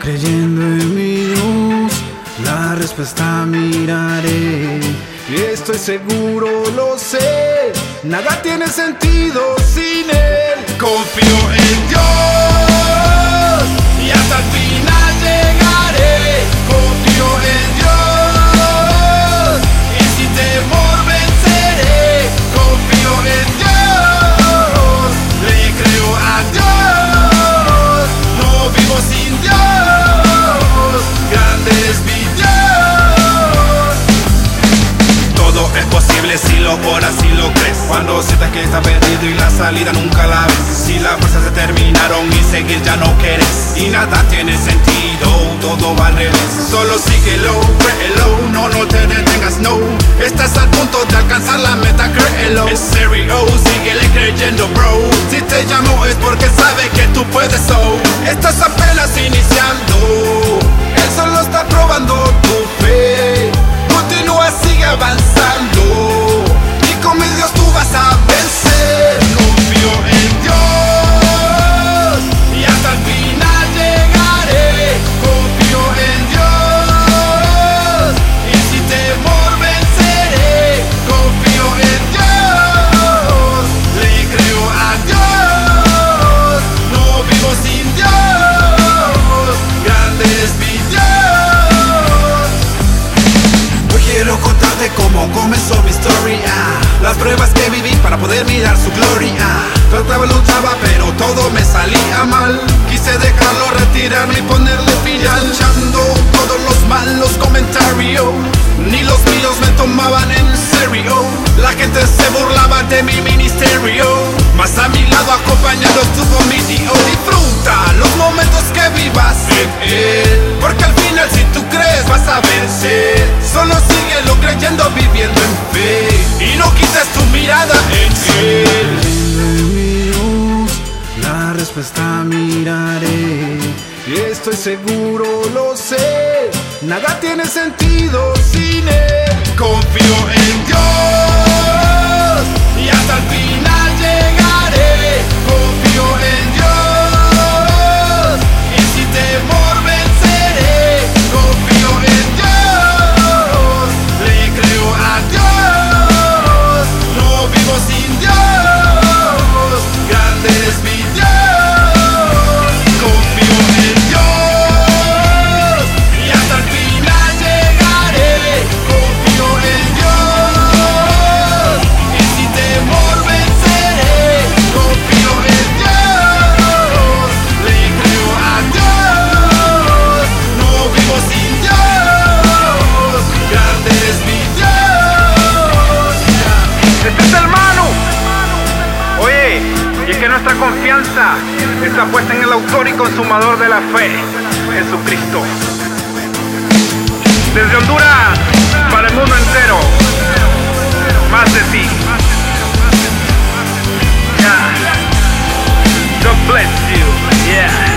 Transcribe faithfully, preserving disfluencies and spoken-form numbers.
Creyendo en mi Dios, la respuesta miraré. Y estoy seguro, lo sé, nada tiene sentido sin Él. Confío en Dios y hasta el final llegaré. Confío en Dios y sin temor venceré. Confío en Dios, le creo a Dios, no vivo sin Dios, grande es mi Dios. Todo es posible si lo oras, si lo crees. Cuando sientas que estás perdido y la salida nunca la ves. Si las fuerzas se terminaron y seguir ya no quieres. Y nada tiene sentido, todo va al revés. Solo síguelo, créelo, no, no te detengas, no. Estás al punto de alcanzar la meta, créelo. En serio, síguele creyendo, bro. Si te llamo es porque sabe que tú puedes, so. Estás apenas iniciando, Él solo está probando tu fe. Continúa, sigue avanzando y con mi Dios tú vas a vencer. Confío en Dios y hasta el final llegaré. Confío en Dios y sin temor venceré. Confío en Dios, le creo a Dios, no vivo sin Dios, grande es mi Dios. Hoy quiero contarte cómo comenzó mi historia, las pruebas que viví para poder mirar su gloria. Trataba, luchaba, pero todo me salía mal. Quise dejarlo, retirarme y ponerle fin. Escuchando todos los malos comentarios, ni los míos me tomaban en serio. La gente se burlaba de mi ministerio, mas a mi lado acompañando estuvo mi Dios. Disfruta los momentos que vivas en Él, porque al final si tú crees vas a vencer. Solo síguelo creyendo, viviendo en fe, y no quites tu mirada en Él. En mi Dios, la respuesta miraré. Y estoy seguro, lo sé, nada tiene sentido sin Él. Confío en Dios y hasta el final llegaré. Confío en Dios y sin temor venceré. Confío en Dios, le creo a Dios, no vivo sin Dios, grande es mi Dios. Confío en Dios y hasta el final llegaré. Confío en Dios y sin temor venceré. Confío en Dios, le creo a Dios, no vivo sin Dios, grande es mi Dios. Este es el Manu. Oye, y es que nuestra confianza está puesta en el autor y consumador de la fe, Jesucristo. Desde Honduras para el mundo entero, más de ti. Yeah. God bless you. Yeah.